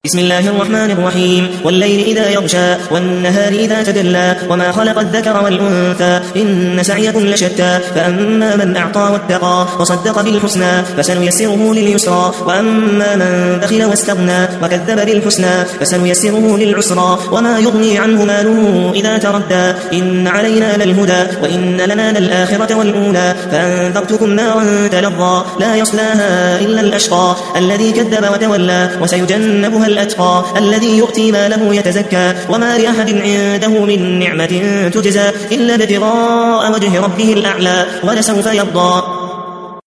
بسم الله الرحمن الرحيم والليل إذا يغشى والنهار إذا تجلى وما خلق الذكر والأنثى إن سعيكم لشتى فأما من أعطى واتقى وصدق بالحسنى فسنيسره لليسرى وأما من بخل واستغنى وكذب بالحسنى فسنيسره للعسرى وما يغني عنه ماله إذا تردى إن علينا للهدى وإن لنا للآخرة والأولى فأنذرتكم نارا تلظى لا يصلاها إلا الأشقى الذي كذب وتولى وسيجنبها الأتقى الذي يؤتي ماله يتزكى وما لأحد عنده من نعمة تجزى إلا ابتغاء وجه ربه الأعلى ولسوف يرضى